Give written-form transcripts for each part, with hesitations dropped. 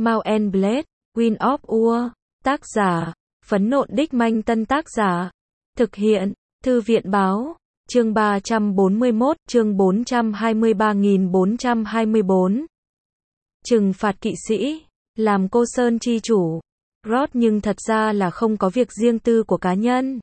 Mount and Blade, Wind of War. Tác giả, Phấn Nộn Đích Manh. Tân tác giả, thực hiện, Thư viện Báo. Chương 341, chương 423.424. Trừng phạt kỵ sĩ, làm Cô Sơn chi chủ. Rod nhưng thật ra là không có việc riêng tư của cá nhân.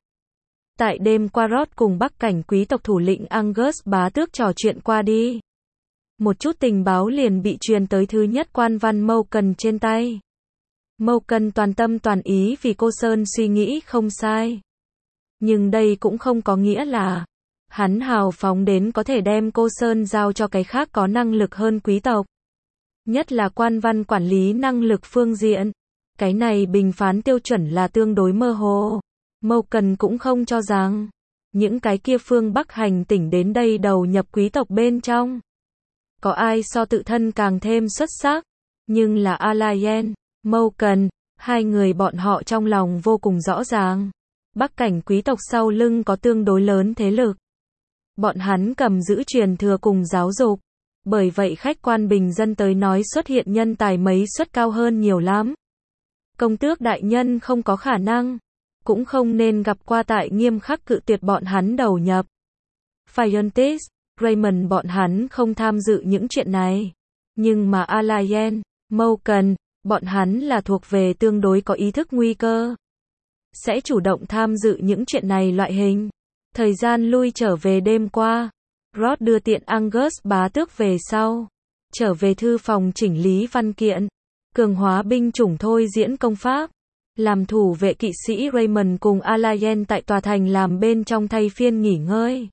Tại đêm qua Rod cùng Bắc cảnh quý tộc thủ lĩnh Angus bá tước trò chuyện qua đi. Một chút tình báo liền bị truyền tới thứ nhất quan văn Malcolm trên tay. Malcolm toàn tâm toàn ý vì Cô Sơn suy nghĩ không sai. Nhưng đây cũng không có nghĩa là hắn hào phóng đến có thể đem Cô Sơn giao cho cái khác có năng lực hơn quý tộc. Nhất là quan văn quản lý năng lực phương diện. Cái này bình phán tiêu chuẩn là tương đối mơ hồ. Malcolm cũng không cho rằng những cái kia phương Bắc hành tỉnh đến đây đầu nhập quý tộc bên trong có ai so tự thân càng thêm xuất sắc. Nhưng là Alayen, Malcolm, hai người bọn họ trong lòng vô cùng rõ ràng. Bắc cảnh quý tộc sau lưng có tương đối lớn thế lực. Bọn hắn cầm giữ truyền thừa cùng giáo dục. Bởi vậy khách quan bình dân tới nói xuất hiện nhân tài mấy suất cao hơn nhiều lắm. Công tước đại nhân không có khả năng, cũng không nên gặp qua tại nghiêm khắc cự tuyệt bọn hắn đầu nhập. Fiontis, Raymond bọn hắn không tham dự những chuyện này. Nhưng mà Alayen, Malcolm, bọn hắn là thuộc về tương đối có ý thức nguy cơ. Sẽ chủ động tham dự những chuyện này loại hình. Thời gian lui trở về đêm qua. Rod đưa tiện Angus bá tước về sau. Trở về thư phòng chỉnh lý văn kiện. Cường hóa binh chủng thôi diễn công pháp. Làm thủ vệ kỵ sĩ Raymond cùng Alayen tại tòa thành làm bên trong thay phiên nghỉ ngơi.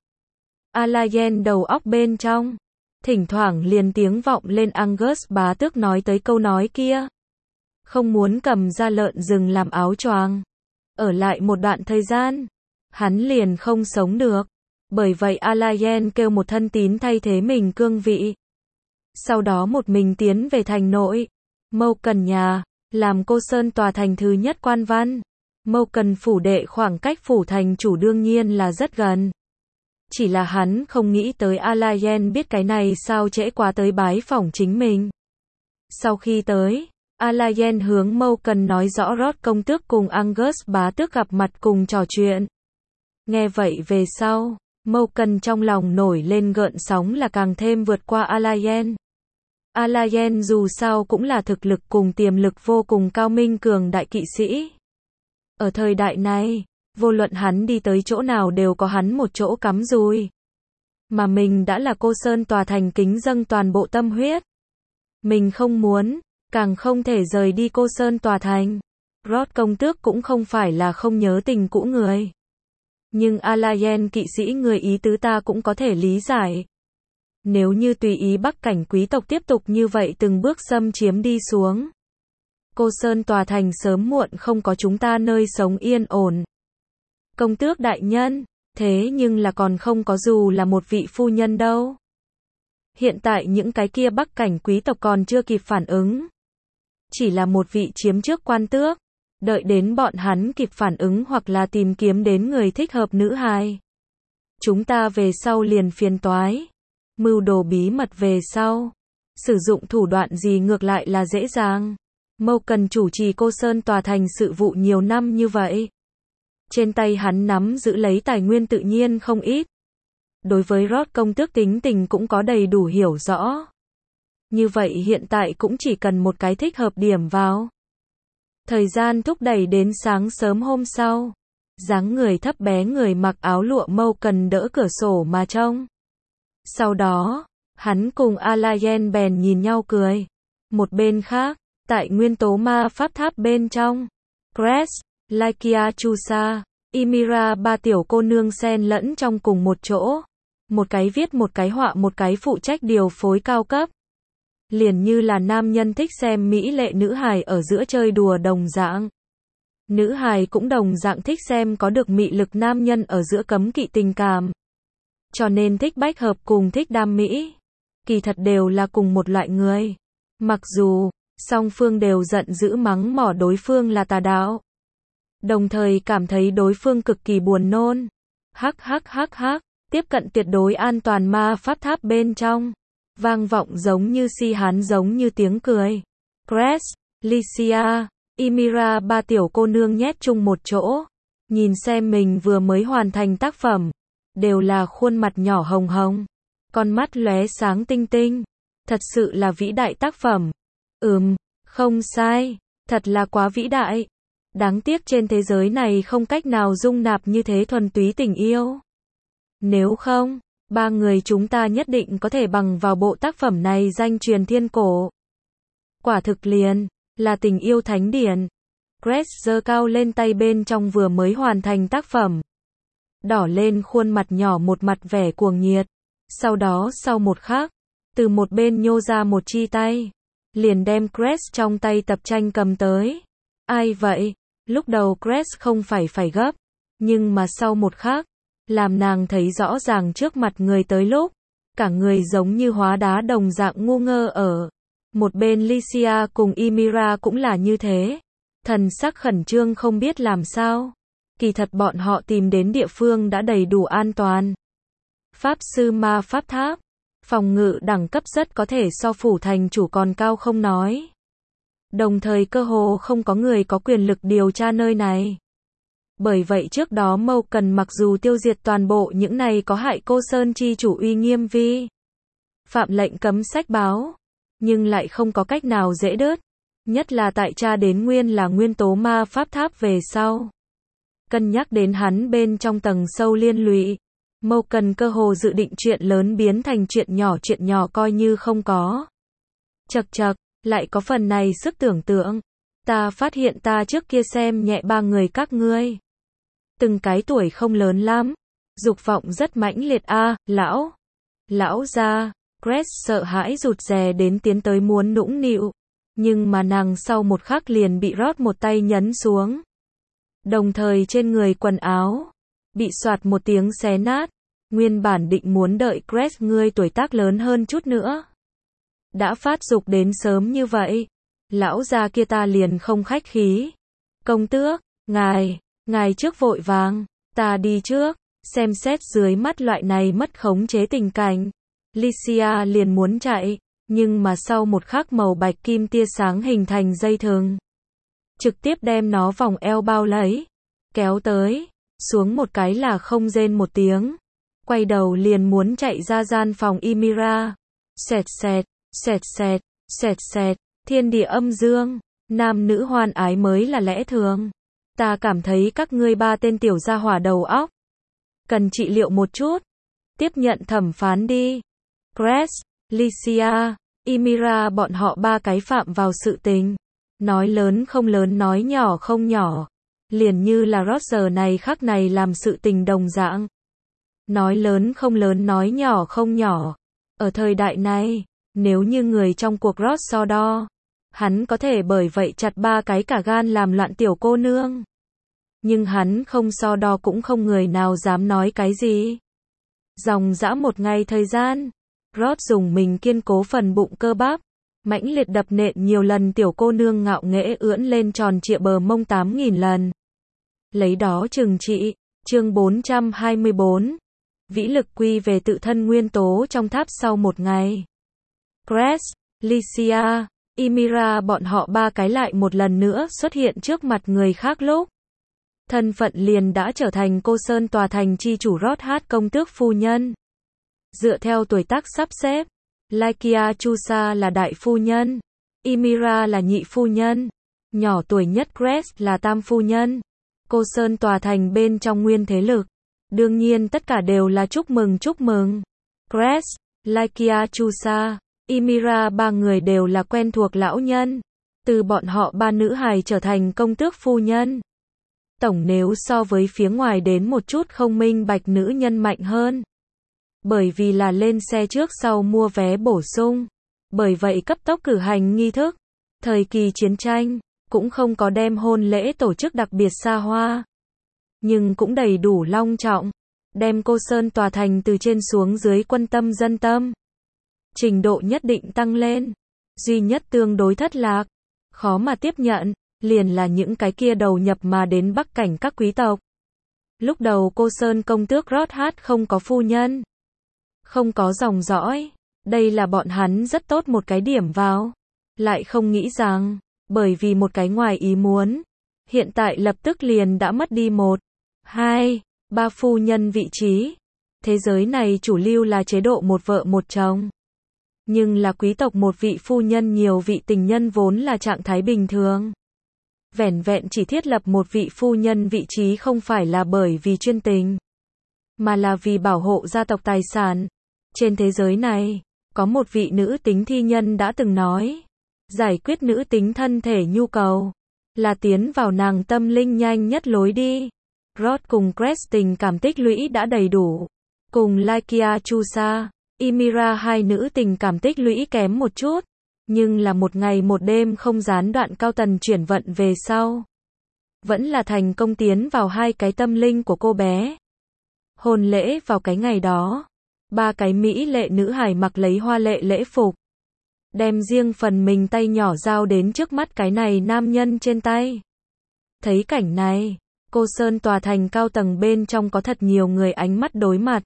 Alayen đầu óc bên trong. Thỉnh thoảng liền tiếng vọng lên Angus bá tước nói tới câu nói kia. Không muốn cầm ra lợn rừng làm áo choàng. Ở lại một đoạn thời gian. Hắn liền không sống được. Bởi vậy Alayen kêu một thân tín thay thế mình cương vị. Sau đó một mình tiến về thành nội. Malcolm nhà, làm Cô Sơn tòa thành thứ nhất quan văn. Malcolm phủ đệ khoảng cách phủ thành chủ đương nhiên là rất gần. Chỉ là hắn không nghĩ tới Alayen biết cái này sao trễ quá tới bái phỏng chính mình. Sau khi tới, Alayen hướng Malcolm nói rõ Rod công tước cùng Angus bá tước gặp mặt cùng trò chuyện. Nghe vậy về sau, Malcolm trong lòng nổi lên gợn sóng là càng thêm vượt qua Alayen. Alayen dù sao cũng là thực lực cùng tiềm lực vô cùng cao minh cường đại kỵ sĩ. Ở thời đại này, vô luận hắn đi tới chỗ nào đều có hắn một chỗ cắm dùi. Mà mình đã là Cô Sơn tòa thành kính dâng toàn bộ tâm huyết. Mình không muốn, càng không thể rời đi Cô Sơn tòa thành. Rod công tước cũng không phải là không nhớ tình cũ người. Nhưng Alayen kỵ sĩ người ý tứ ta cũng có thể lý giải. Nếu như tùy ý Bắc cảnh quý tộc tiếp tục như vậy từng bước xâm chiếm đi xuống. Cô Sơn tòa thành sớm muộn không có chúng ta nơi sống yên ổn. Công tước đại nhân, thế nhưng là còn không có dù là một vị phu nhân đâu. Hiện tại những cái kia Bắc cảnh quý tộc còn chưa kịp phản ứng. Chỉ là một vị chiếm trước quan tước. Đợi đến bọn hắn kịp phản ứng hoặc là tìm kiếm đến người thích hợp nữ hài. Chúng ta về sau liền phiền toái. Mưu đồ bí mật về sau. Sử dụng thủ đoạn gì ngược lại là dễ dàng. Malcolm chủ trì Cô Sơn tòa thành sự vụ nhiều năm như vậy. Trên tay hắn nắm giữ lấy tài nguyên tự nhiên không ít. Đối với Rod công tước tính tình cũng có đầy đủ hiểu rõ. Như vậy hiện tại cũng chỉ cần một cái thích hợp điểm vào. Thời gian thúc đẩy đến sáng sớm hôm sau. Dáng người thấp bé người mặc áo lụa Malcolm đỡ cửa sổ mà trông. Sau đó, hắn cùng Alayen bèn nhìn nhau cười. Một bên khác, tại nguyên tố ma pháp tháp bên trong, Cress, Lykia Chusa, Ymira ba tiểu cô nương xen lẫn trong cùng một chỗ. Một cái viết một cái họa một cái phụ trách điều phối cao cấp. Liền như là nam nhân thích xem mỹ lệ nữ hài ở giữa chơi đùa đồng dạng. Nữ hài cũng đồng dạng thích xem có được mị lực nam nhân ở giữa cấm kỵ tình cảm. Cho nên thích bách hợp cùng thích đam mỹ. Kỳ thật đều là cùng một loại người. Mặc dù, song phương đều giận dữ mắng mỏ đối phương là tà đạo. Đồng thời cảm thấy đối phương cực kỳ buồn nôn. Hắc, tiếp cận tuyệt đối an toàn ma pháp tháp bên trong. Vang vọng giống như si hán giống như tiếng cười. Cress, Lycia, Ymira ba tiểu cô nương nhét chung một chỗ. Nhìn xem mình vừa mới hoàn thành tác phẩm. Đều là khuôn mặt nhỏ hồng hồng. Con mắt lóe sáng tinh tinh. Thật sự là vĩ đại tác phẩm. Không sai. Thật là quá vĩ đại. Đáng tiếc trên thế giới này không cách nào dung nạp như thế thuần túy tình yêu. Nếu không, ba người chúng ta nhất định có thể bằng vào bộ tác phẩm này danh truyền thiên cổ. Quả thực liền là tình yêu thánh điển. Grace giơ cao lên tay bên trong vừa mới hoàn thành tác phẩm. Đỏ lên khuôn mặt nhỏ một mặt vẻ cuồng nhiệt. Sau đó sau một khắc, từ một bên nhô ra một chi tay. Liền đem Grace trong tay tập tranh cầm tới. Ai vậy? Lúc đầu Grace không phải gấp. Nhưng mà sau một khắc, làm nàng thấy rõ ràng trước mặt người tới lúc. Cả người giống như hóa đá đồng dạng ngu ngơ ở. Một bên Lycia cùng Ymira cũng là như thế. Thần sắc khẩn trương không biết làm sao. Kỳ thật bọn họ tìm đến địa phương đã đầy đủ an toàn. Pháp sư ma pháp tháp. Phòng ngự đẳng cấp rất có thể so phủ thành chủ còn cao không nói. Đồng thời cơ hồ không có người có quyền lực điều tra nơi này. Bởi vậy trước đó Mâu Cần mặc dù tiêu diệt toàn bộ những này có hại Cô Sơn chi chủ uy nghiêm vi phạm lệnh cấm sách báo, nhưng lại không có cách nào dễ đớt. Nhất là tại tra đến nguyên là nguyên tố ma pháp tháp về sau. Cân nhắc đến hắn bên trong tầng sâu liên lụy. Mâu Cần cơ hồ dự định chuyện lớn biến thành chuyện nhỏ coi như không có. Chậc chậc, lại có phần này sức tưởng tượng. Ta phát hiện ta trước kia xem nhẹ ba người các ngươi. Từng cái tuổi không lớn lắm. Dục vọng rất mãnh liệt lão gia. Grace sợ hãi rụt rè đến tiến tới muốn nũng nịu. Nhưng mà nàng sau một khắc liền bị rót một tay nhấn xuống. Đồng thời trên người quần áo bị soạt một tiếng xé nát. Nguyên bản định muốn đợi Grace ngươi tuổi tác lớn hơn chút nữa. Đã phát dục đến sớm như vậy. Lão già kia ta liền không khách khí. Công tước, ngài trước vội vàng. Ta đi trước. Xem xét dưới mắt loại này mất khống chế tình cảnh. Lycia liền muốn chạy. Nhưng mà sau một khắc màu bạch kim tia sáng hình thành dây thừng. Trực tiếp đem nó vòng eo bao lấy. Kéo tới. Xuống một cái là không rên một tiếng. Quay đầu liền muốn chạy ra gian phòng Ymira. Xẹt, thiên địa âm dương. Nam nữ hoan ái mới là lẽ thường. Ta cảm thấy các ngươi ba tên tiểu gia hỏa đầu óc. Cần trị liệu một chút. Tiếp nhận thẩm phán đi. Grace, Lycia, Ymira bọn họ ba cái phạm vào sự tình. Nói lớn không lớn nói nhỏ không nhỏ. Liền như là Roger này khắc này làm sự tình đồng dạng. Nói lớn không lớn nói nhỏ không nhỏ. Ở thời đại này, nếu như người trong cuộc Ross so đo, hắn có thể bởi vậy chặt ba cái cả gan làm loạn tiểu cô nương. Nhưng hắn không so đo cũng không người nào dám nói cái gì. Dòng dã một ngày thời gian, Ross dùng mình kiên cố phần bụng cơ bắp, mãnh liệt đập nện nhiều lần tiểu cô nương ngạo nghễ ưỡn lên tròn trịa bờ mông 8.000 lần. Lấy đó trừng trị. Chương 424. Vĩ lực quy về tự thân nguyên tố trong tháp sau một ngày. Grace, Lycia, Ymira bọn họ ba cái lại một lần nữa xuất hiện trước mặt người khác lúc. Thân phận liền đã trở thành Cô Sơn tòa thành chi chủ Rothart công tước phu nhân. Dựa theo tuổi tác sắp xếp, Lycia Chusa là đại phu nhân, Ymira là nhị phu nhân, nhỏ tuổi nhất Grace là tam phu nhân. Cô Sơn tòa thành bên trong nguyên thế lực. Đương nhiên tất cả đều là chúc mừng. Grace, Lycia Chusa, Ymira ba người đều là quen thuộc lão nhân. Từ bọn họ ba nữ hài trở thành công tước phu nhân. Tổng nếu so với phía ngoài đến một chút không minh bạch nữ nhân mạnh hơn. Bởi vì là lên xe trước sau mua vé bổ sung. Bởi vậy cấp tốc cử hành nghi thức. Thời kỳ chiến tranh, cũng không có đem hôn lễ tổ chức đặc biệt xa hoa. Nhưng cũng đầy đủ long trọng. Đem Cô Sơn tòa thành từ trên xuống dưới quân tâm dân tâm. Trình độ nhất định tăng lên. Duy nhất tương đối thất lạc. Khó mà tiếp nhận. Liền là những cái kia đầu nhập mà đến bắc cảnh các quý tộc. Lúc đầu Cô Sơn công tước Rothart không có phu nhân. Không có dòng dõi. Đây là bọn hắn rất tốt một cái điểm vào. Lại không nghĩ rằng, bởi vì một cái ngoài ý muốn, hiện tại lập tức liền đã mất đi 1, 2, 3 phu nhân vị trí. Thế giới này chủ lưu là chế độ một vợ một chồng. Nhưng là quý tộc một vị phu nhân nhiều vị tình nhân vốn là trạng thái bình thường. Vẻn vẹn chỉ thiết lập một vị phu nhân vị trí không phải là bởi vì chuyên tình, mà là vì bảo hộ gia tộc tài sản. Trên thế giới này, có một vị nữ tính thi nhân đã từng nói, giải quyết nữ tính thân thể nhu cầu, là tiến vào nàng tâm linh nhanh nhất lối đi. Ross cùng Cress tình cảm tích lũy đã đầy đủ. Cùng Lykia Chusa, Ymira hai nữ tình cảm tích lũy kém một chút. Nhưng là một ngày một đêm không gián đoạn cao tần chuyển vận về sau. Vẫn là thành công tiến vào hai cái tâm linh của cô bé. Hôn lễ vào cái ngày đó. 3 cái mỹ lệ nữ hài mặc lấy hoa lệ lễ phục. Đem riêng phần mình tay nhỏ giao đến trước mắt cái này nam nhân trên tay. Thấy cảnh này, cô Sơn tòa thành cao tầng bên trong có thật nhiều người ánh mắt đối mặt.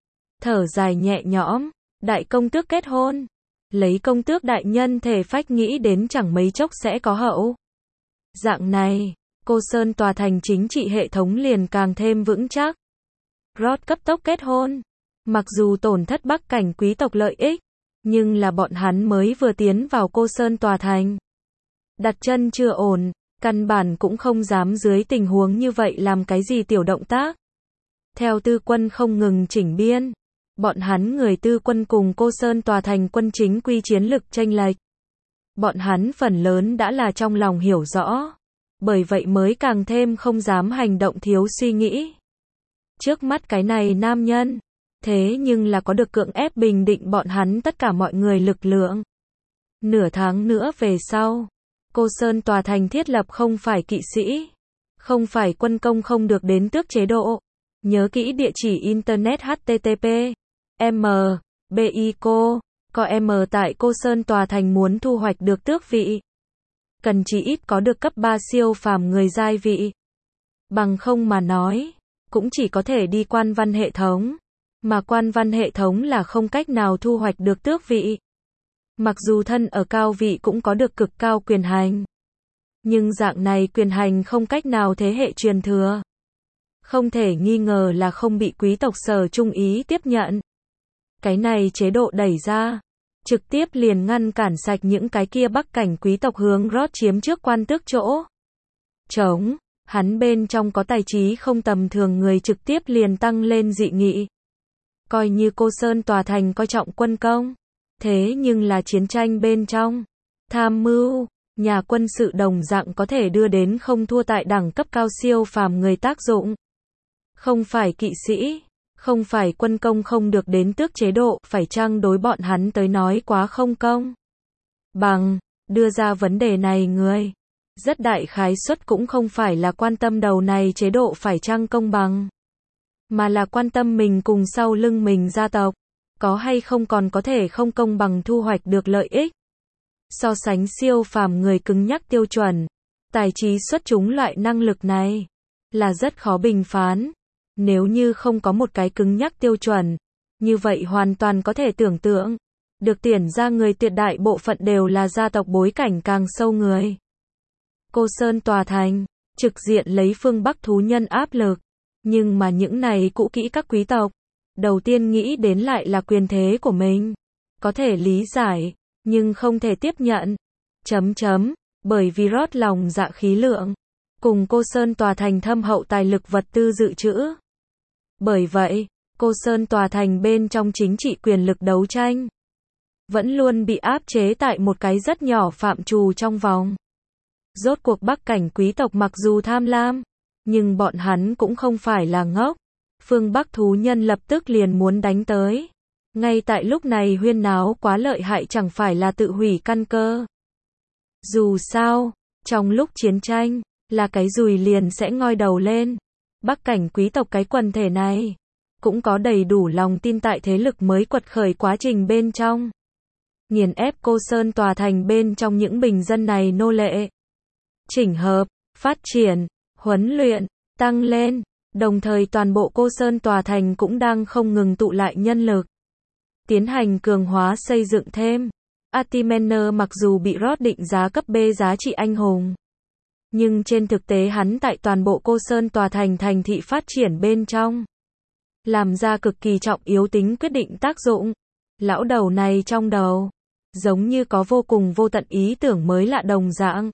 Thở dài nhẹ nhõm, đại công tước kết hôn. Lấy công tước đại nhân thể phách nghĩ đến chẳng mấy chốc sẽ có hậu. Dạng này, cô Sơn tòa thành chính trị hệ thống liền càng thêm vững chắc. Ross cấp tốc kết hôn. Mặc dù tổn thất bắc cảnh quý tộc lợi ích, nhưng là bọn hắn mới vừa tiến vào cô Sơn tòa thành. Đặt chân chưa ổn, căn bản cũng không dám dưới tình huống như vậy làm cái gì tiểu động tác. Theo tư quân không ngừng chỉnh biên, bọn hắn người tư quân cùng cô Sơn tòa thành quân chính quy chiến lực chênh lệch. Bọn hắn phần lớn đã là trong lòng hiểu rõ, bởi vậy mới càng thêm không dám hành động thiếu suy nghĩ. Trước mắt cái này nam nhân, thế nhưng là có được cưỡng ép bình định bọn hắn tất cả mọi người lực lượng. Nửa tháng nữa về sau, cô Sơn tòa thành thiết lập không phải kỵ sĩ, không phải quân công không được đến tước chế độ. Nhớ kỹ địa chỉ internet http m bico com tại cô Sơn tòa thành muốn thu hoạch được tước vị. Cần chỉ ít có được cấp 3 siêu phàm người giai vị. Bằng không mà nói, cũng chỉ có thể đi quan văn hệ thống. Mà quan văn hệ thống là không cách nào thu hoạch được tước vị. Mặc dù thân ở cao vị cũng có được cực cao quyền hành. Nhưng dạng này quyền hành không cách nào thế hệ truyền thừa. Không thể nghi ngờ là không bị quý tộc sở trung ý tiếp nhận. Cái này chế độ đẩy ra, trực tiếp liền ngăn cản sạch những cái kia bắc cảnh quý tộc hướng Ross chiếm trước quan tước chỗ. Trống, hắn bên trong có tài trí không tầm thường người trực tiếp liền tăng lên dị nghị. Coi như cô Sơn tòa thành coi trọng quân công, thế nhưng là chiến tranh bên trong, tham mưu, nhà quân sự đồng dạng có thể đưa đến không thua tại đẳng cấp cao siêu phàm người tác dụng. Không phải kỵ sĩ, không phải quân công không được đến tước chế độ, phải chăng đối bọn hắn tới nói quá không công bằng. Đưa ra vấn đề này người, rất đại khái suất cũng không phải là quan tâm đầu này chế độ phải chăng công bằng, mà là quan tâm mình cùng sau lưng mình gia tộc, có hay không còn có thể không công bằng thu hoạch được lợi ích. So sánh siêu phàm người cứng nhắc tiêu chuẩn, tài trí xuất chúng loại năng lực này, là rất khó bình phán. Nếu như không có một cái cứng nhắc tiêu chuẩn, như vậy hoàn toàn có thể tưởng tượng, được tuyển ra người tuyệt đại bộ phận đều là gia tộc bối cảnh càng sâu người. Cô Sơn tòa thành, trực diện lấy phương Bắc thú nhân áp lực, nhưng mà những này cũ kỹ các quý tộc, đầu tiên nghĩ đến lại là quyền thế của mình. Có thể lý giải, nhưng không thể tiếp nhận. Bởi vì Ross lòng dạ khí lượng, cùng cô Sơn tòa thành thâm hậu tài lực vật tư dự trữ. Bởi vậy, cô Sơn tòa thành bên trong chính trị quyền lực đấu tranh, vẫn luôn bị áp chế tại một cái rất nhỏ phạm trù trong vòng. Rốt cuộc bắc cảnh quý tộc mặc dù tham lam, nhưng bọn hắn cũng không phải là ngốc. Phương Bắc thú nhân lập tức liền muốn đánh tới. Ngay tại lúc này huyên náo quá lợi hại chẳng phải là tự hủy căn cơ. Dù sao, trong lúc chiến tranh, là cái dùi liền sẽ ngoi đầu lên. Bắc cảnh quý tộc cái quần thể này, cũng có đầy đủ lòng tin tại thế lực mới quật khởi quá trình bên trong. Nghiền ép cô Sơn tòa thành bên trong những bình dân này nô lệ. Chỉnh hợp, phát triển, huấn luyện, tăng lên. Đồng thời toàn bộ cô Sơn tòa thành cũng đang không ngừng tụ lại nhân lực. Tiến hành cường hóa xây dựng thêm. Atimener mặc dù bị Rod định giá cấp B giá trị anh hùng, nhưng trên thực tế hắn tại toàn bộ Cô Sơn tòa thành thị phát triển bên trong, làm ra cực kỳ trọng yếu tính quyết định tác dụng. Lão đầu này trong đầu, giống như có vô cùng vô tận ý tưởng mới lạ đồng dạng.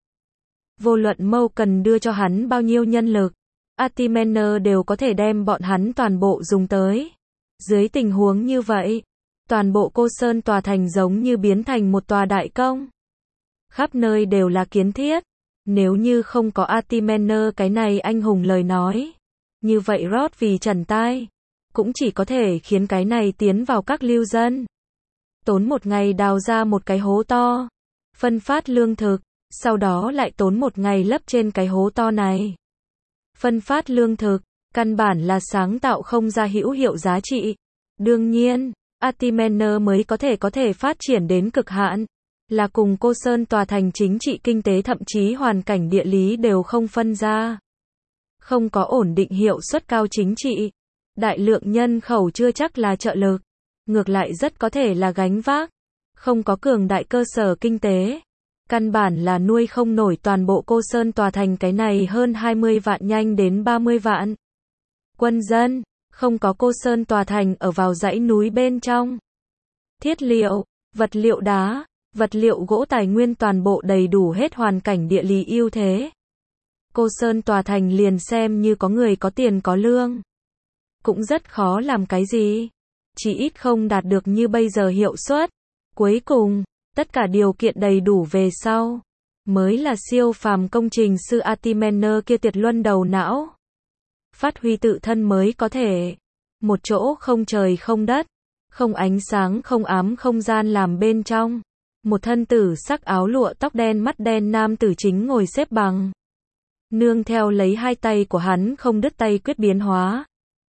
Vô luận Mâu cần đưa cho hắn bao nhiêu nhân lực, Atimener đều có thể đem bọn hắn toàn bộ dùng tới. Dưới tình huống như vậy, toàn bộ Cô Sơn tòa thành giống như biến thành một tòa đại công. Khắp nơi đều là kiến thiết. Nếu như không có Atimener cái này anh hùng lời nói, như vậy Rod vì trần tai, cũng chỉ có thể khiến cái này tiến vào các lưu dân. Tốn một ngày đào ra một cái hố to, phân phát lương thực, sau đó lại tốn một ngày lấp trên cái hố to này. Phân phát lương thực, căn bản là sáng tạo không ra hữu hiệu giá trị. Đương nhiên, Atimener mới có thể phát triển đến cực hạn, là cùng Cô Sơn tòa thành chính trị kinh tế thậm chí hoàn cảnh địa lý đều không phân ra. Không có ổn định hiệu suất cao chính trị, đại lượng nhân khẩu chưa chắc là trợ lực, ngược lại rất có thể là gánh vác. Không có cường đại cơ sở kinh tế, căn bản là nuôi không nổi toàn bộ Cô Sơn tòa thành cái này hơn 20 vạn nhanh đến 30 vạn quân dân. Không có Cô Sơn tòa thành ở vào dãy núi bên trong. Thiết liệu, vật liệu đá, vật liệu gỗ tài nguyên toàn bộ đầy đủ hết hoàn cảnh địa lý ưu thế. Cô Sơn tòa thành liền xem như có người có tiền có lương, cũng rất khó làm cái gì. Chỉ ít không đạt được như bây giờ hiệu suất. Cuối cùng, tất cả điều kiện đầy đủ về sau, mới là siêu phàm công trình sư Atimener kia tuyệt luân đầu não. Phát huy tự thân mới có thể. Một chỗ không trời không đất, không ánh sáng không ám không gian làm bên trong. Một thân tử sắc áo lụa tóc đen mắt đen nam tử chính ngồi xếp bằng. Nương theo lấy hai tay của hắn không đứt tay quyết biến hóa.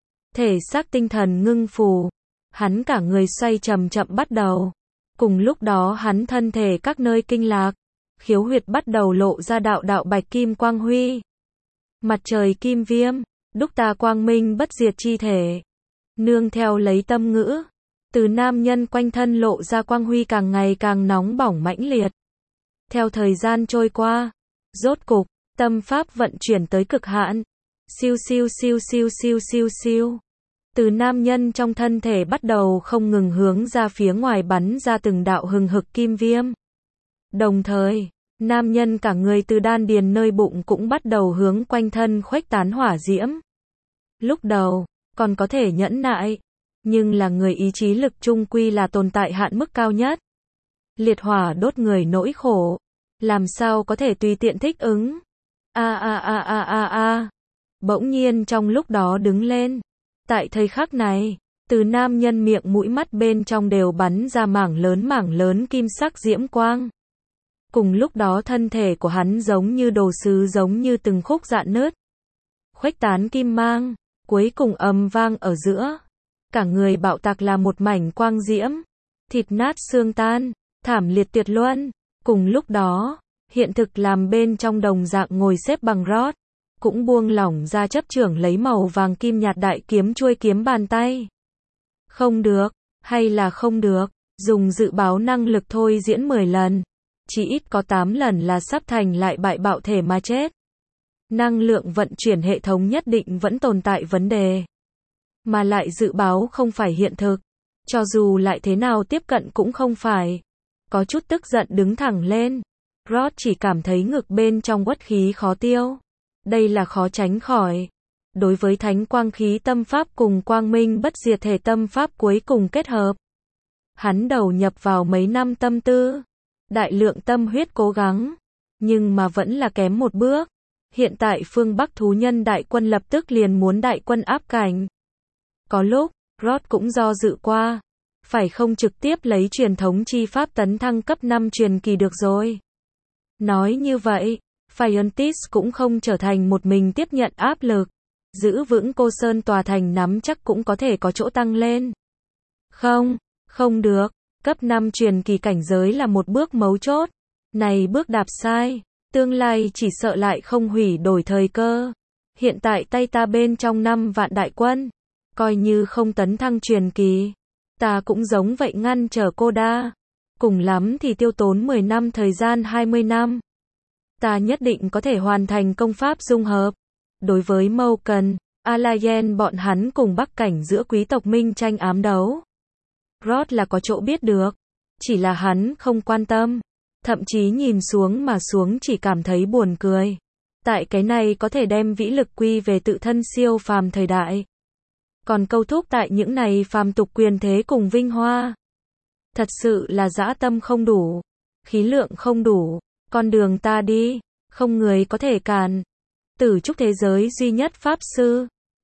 Thể xác tinh thần ngưng phù. Hắn cả người xoay chậm chậm bắt đầu. Cùng lúc đó hắn thân thể các nơi kinh lạc. Khiếu huyệt bắt đầu lộ ra đạo đạo bạch kim quang huy. Mặt trời kim viêm, đúc ta quang minh bất diệt chi thể. Nương theo lấy tâm ngữ, từ nam nhân quanh thân lộ ra quang huy càng ngày càng nóng bỏng mãnh liệt. Theo thời gian trôi qua, rốt cục, tâm pháp vận chuyển tới cực hạn. Siêu siêu siêu siêu siêu siêu siêu. Từ nam nhân trong thân thể bắt đầu không ngừng hướng ra phía ngoài bắn ra từng đạo hừng hực kim viêm. Đồng thời, nam nhân cả người từ đan điền nơi bụng cũng bắt đầu hướng quanh thân khuếch tán hỏa diễm. Lúc đầu, còn có thể nhẫn nại, nhưng là người ý chí lực chung quy là tồn tại hạn mức cao nhất. Liệt hỏa đốt người nỗi khổ, làm sao có thể tùy tiện thích ứng. Bỗng nhiên trong lúc đó đứng lên. Tại thời khắc này, từ nam nhân miệng mũi mắt bên trong đều bắn ra mảng lớn kim sắc diễm quang. Cùng lúc đó thân thể của hắn giống như đồ sứ giống như từng khúc rạn nứt. Khuếch tán kim mang, cuối cùng ầm vang ở giữa. Cả người bạo tạc là một mảnh quang diễm. Thịt nát xương tan, thảm liệt tuyệt luân. Cùng lúc đó, hiện thực làm bên trong đồng dạng ngồi xếp bằng Rod, cũng buông lỏng ra chấp chưởng lấy màu vàng kim nhạt đại kiếm chuôi kiếm bàn tay. Không được, hay là không được, dùng dự báo năng lực thôi diễn 10 lần. Chỉ ít có 8 lần là sắp thành lại bại bạo thể mà chết. Năng lượng vận chuyển hệ thống nhất định vẫn tồn tại vấn đề. Mà lại dự báo không phải hiện thực. Cho dù lại thế nào tiếp cận cũng không phải. Có chút tức giận đứng thẳng lên. Rod chỉ cảm thấy ngực bên trong uất khí khó tiêu. Đây là khó tránh khỏi. Đối với thánh quang khí tâm pháp cùng quang minh bất diệt thể tâm pháp cuối cùng kết hợp. Hắn đầu nhập vào mấy năm tâm tư. Đại lượng tâm huyết cố gắng. Nhưng mà vẫn là kém một bước. Hiện tại phương Bắc thú nhân đại quân lập tức liền muốn đại quân áp cảnh. Có lúc, Rod cũng do dự qua. Phải không trực tiếp lấy truyền thống chi pháp tấn thăng cấp 5 truyền kỳ được rồi. Nói như vậy, Phiontis cũng không trở thành một mình tiếp nhận áp lực. Giữ vững Cô Sơn tòa thành nắm chắc cũng có thể có chỗ tăng lên. Không được. Cấp 5 truyền kỳ cảnh giới là một bước mấu chốt. Này bước đạp sai, tương lai chỉ sợ lại không hủy đổi thời cơ. Hiện tại tay ta bên trong 5 vạn đại quân. Coi như không tấn thăng truyền kỳ. Ta cũng giống vậy ngăn trở cô đa. Cùng lắm thì tiêu tốn 10 năm thời gian 20 năm. Ta nhất định có thể hoàn thành công pháp dung hợp. Đối với Malcolm, Alayen bọn hắn cùng bắc cảnh giữa quý tộc minh tranh ám đấu. Rod là có chỗ biết được. Chỉ là hắn không quan tâm. Thậm chí nhìn xuống mà xuống chỉ cảm thấy buồn cười. Tại cái này có thể đem vĩ lực quy về tự thân siêu phàm thời đại. Còn câu thúc tại những này phàm tục quyền thế cùng vinh hoa. Thật sự là dã tâm không đủ. Khí lượng không đủ. Con đường ta đi. Không người có thể cản. Tử trúc thế giới duy nhất pháp sư.